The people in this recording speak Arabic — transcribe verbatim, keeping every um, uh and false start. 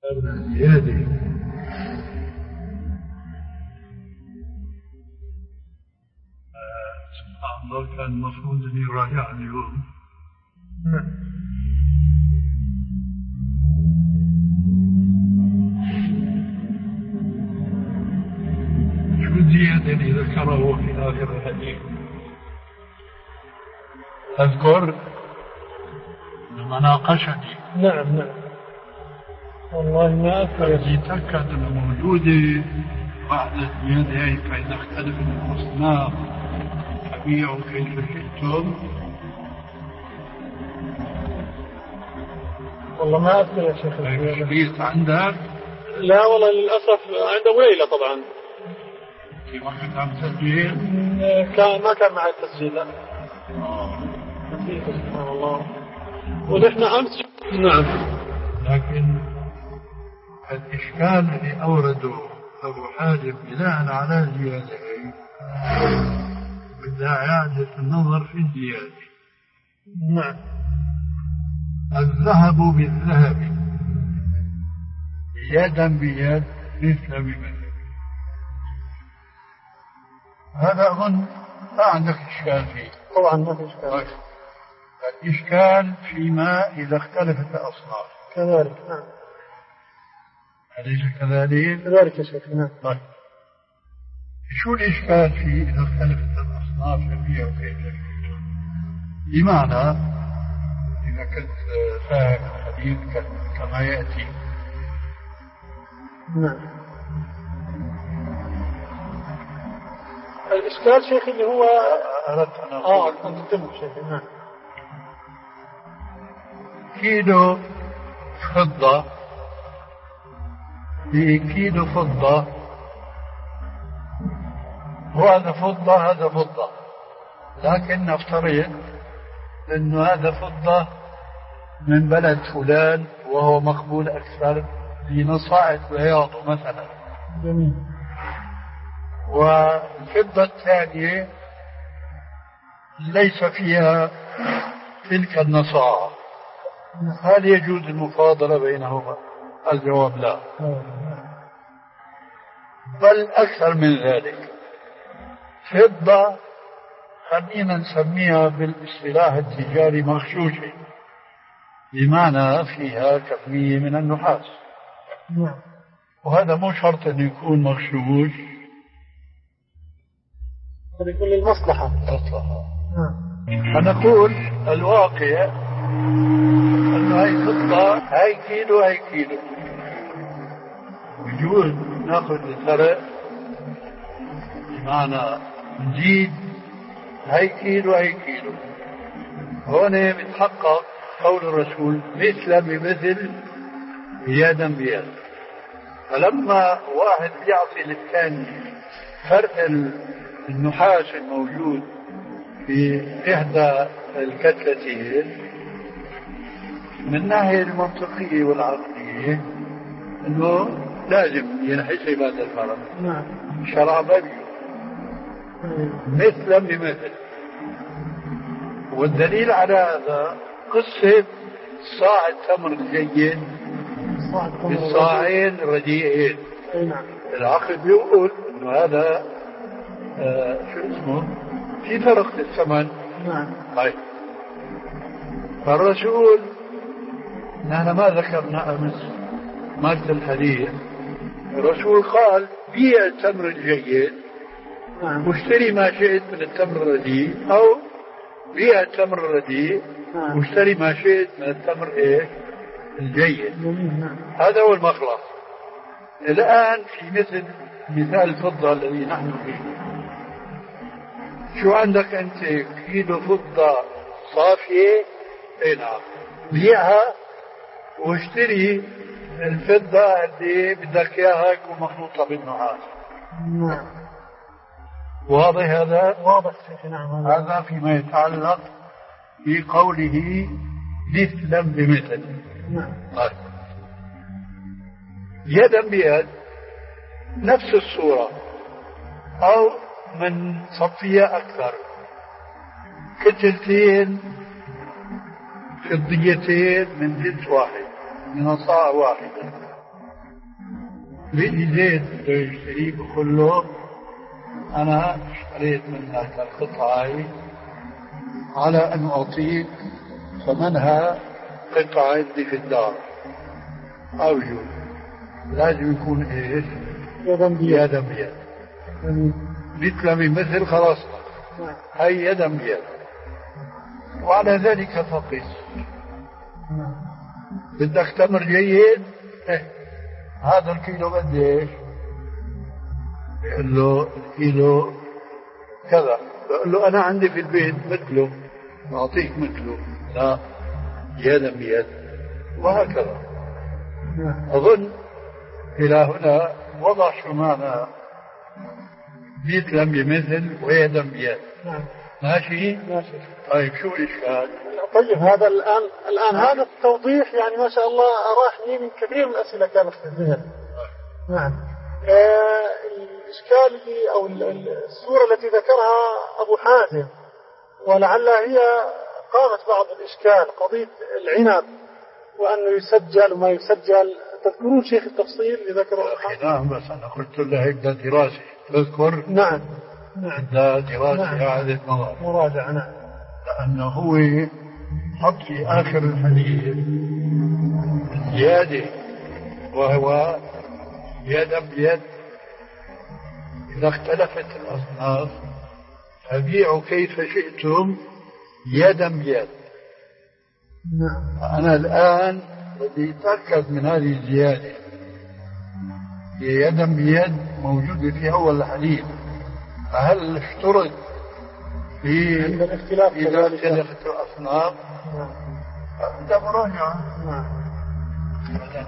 زيادة. سبحان الله، كان المفروض أن يراجع اليوم. شو الزيادة اللي ذكره في آخر الحديث؟ أذكر لما ناقشني. نعم نعم والله ما أذكر. يتأكد أنه موجودة بعد الزيادة هي، فإذا اختلف الأصناف فبيعوا كيف شئتم. والله ما أذكر يا شيخ. الشريط عندك؟ لا والله للأسف عنده ليلة طبعا. في وقت عم تسجيل؟ كان ما كان معي التسجيل. لا آه. نسيت سبحان الله. ونحن أمس. نعم. لكن الإشكال اللي أورده أبو حازم بناء على الزيادة بدها إعادة النظر في الزيادة. نعم. الذهب بالذهب يدا بيد مثل بمثل، هذا أظن ما عندك إشكال فيه. طبعا ما في إشكال. الإشكال فيما إذا اختلفت الأصناف. كذلك. نعم. أليس كذلك؟ كذلك يا شيخ. نعم. طيب شو الإشكال فيه إذا اختلفت الأصناف فيها وكيف؟ بمعنى إذا كنت فاهم الحديث كما يأتي. نعم. الإشكال شيخ اللي هو أردت أن أقول آه أنت تتم شيخ. نعم. كيلو فضة بكيلو فضة، وهذا فضة هذا فضة، لكن نفترض أنه هذا فضة من بلد فلان وهو مقبول أكثر لنصائح بياض مثلا. جميل. والفضة الثانية ليس فيها تلك النصائح، هل يجوز المفاضلة بينهما؟ الجواب لا، بل أكثر من ذلك. فضة خلينا نسميها بالاصطلاح التجاري مغشوشة، بمعنى فيها كمية من النحاس. نعم. وهذا مو شرط أن يكون مغشوش، هذا يكون للمصلحة. مصلحة. نعم. فنقول الواقع أنه هاي فضة، هاي كيلو هاي كيلو، يجوز ناخذ الفرق، بمعنى نزيد هاي كيلو هاي كيلو. هون بيتحقق قول الرسول مثل بمثل يدا بيد. فلما واحد يعطي للثاني فرق النحاس الموجود في إحدى الكتلتين، من الناحية المنطقية والعقلية أنه لازم ينحسب هذا الفرق. نعم. شرع بابيه مثلا بمثل. والدليل على هذا قصة صاع التمر الجيد بالصاعين رديئين. نعم. العقل بيقول أنه هذا آه شو اسمه في فرق في الثمن. نعم. طيب فالرسول نحن ما ذكرنا أمس مادة الحديث، الرسول قال بيع التمر الجيد. نعم. واشتري ما شئت من التمر الرديء، أو بيع التمر الرديء. نعم. واشتري ما شئت من التمر ايش الجيد. نعم. هذا هو المخلص. الآن في مثل مثال الفضة الذي نحن فيه، شو عندك أنت؟ كيلو فضة صافية، اي نعم، بيعها واشتري الفضة اللي بدك اياها يكون مخلوطة بالنحاس. نعم. واضح هذا؟ واضح شيخ. نعم. هذا فيما يتعلق بقوله مثلا بمثل. نعم. طيب يدا بيد نفس الصورة أو من صفية أكثر، كتلتين فضيتين من جنس واحد من صاع واحدة، بيجي زيد بده يشتري بقول له أنا اشتريت منك القطعة على أن أعطيك ثمنها قطعة عندي في الدار أرجو لازم يكون إيش؟ يدا بيد. يدا بيد. مثل بمثل خلاص هي يدا بيد. وعلى ذلك فقس. بدك تمر جيد؟ إيه. هذا الكيلو قديش؟ يقول له الكيلو كذا. بقول له أنا عندي في البيت مثله أعطيك مثله. لا يدا بيد. وهكذا. أظن إلى هنا وضع شو معنى مثلا بمثل ويدا بيد. ماشي؟ ماشي. طيب شو الإشكال؟ طيب هذا الآن الآن هذا التوضيح يعني ما شاء الله أراحني من كثير من الأسئلة كانت في الذهن. نعم. آه الإشكال اللي أو السورة التي ذكرها أبو حاتم ولعلها هي قامت بعض الإشكال قضية العنب وأنه يسجل وما يسجل. تذكرون شيخ التفصيل اللي ذكره؟ نعم بس أنا قلت له هيك ده دراسة تذكر؟ نعم نعم ده دراسة نعم. إعادة نظر مراجعة. نعم. لأنه هو حط في آخر الحديث زيادة وهو يدا بيد. إذا اختلفت الأصناف فبيعوا كيف شئتم يدا بيد. نعم. أنا الآن بدي أتأكد من هذه الزيادة. هي يدا بيد موجودة في أول الحديث. فهل اشترط في عند الاختلاف إذا اختلفت الأصناف؟ نعم. ده مراجعة. نعم.